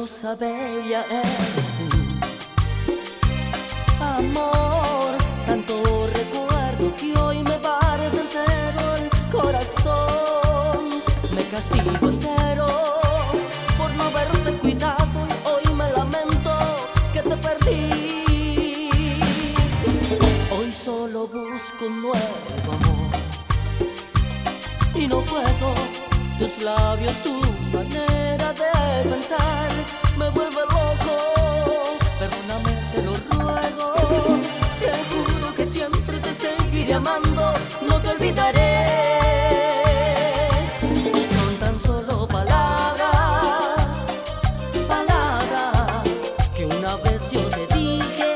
cosa bella eres tú, amor, tanto recuerdo que hoy me parte entero el corazón. Me castigo entero por no haberte cuidado y hoy me lamento que te perdí. Hoy solo busco un nuevo amor y no puedo. Tus labios, tu manera de pensar me vuelve loco. Perdóname, te lo ruego. Te juro que siempre te seguiré amando, no te olvidaré. Son tan solo palabras, palabras que una vez yo te dije.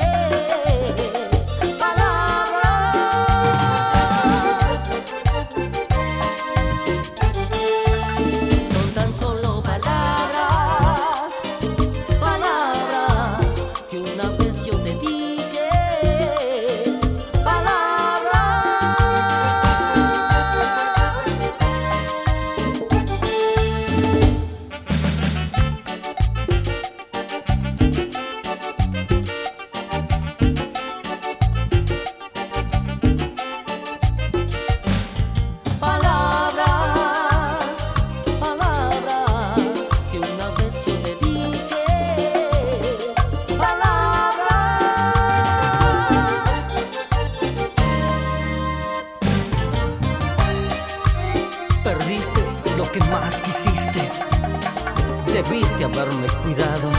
Perdiste lo que más quisiste, debiste haberme cuidado.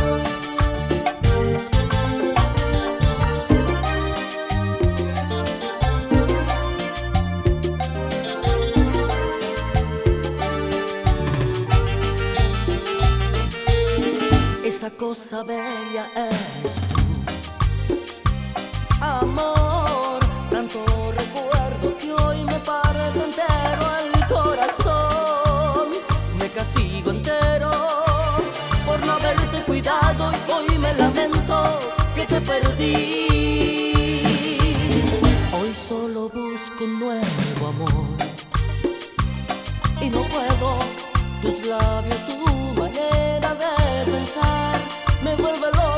Esa cosa bella eres tú, amor, tanto recuerdo que hoy me parte entero el corazón. Me castigo entero por no haberte cuidado y hoy me lamento que te perdí. Hoy solo busco un nuevo amor y no puedo. Tus labios, tu manera de pensar me vuelve loco.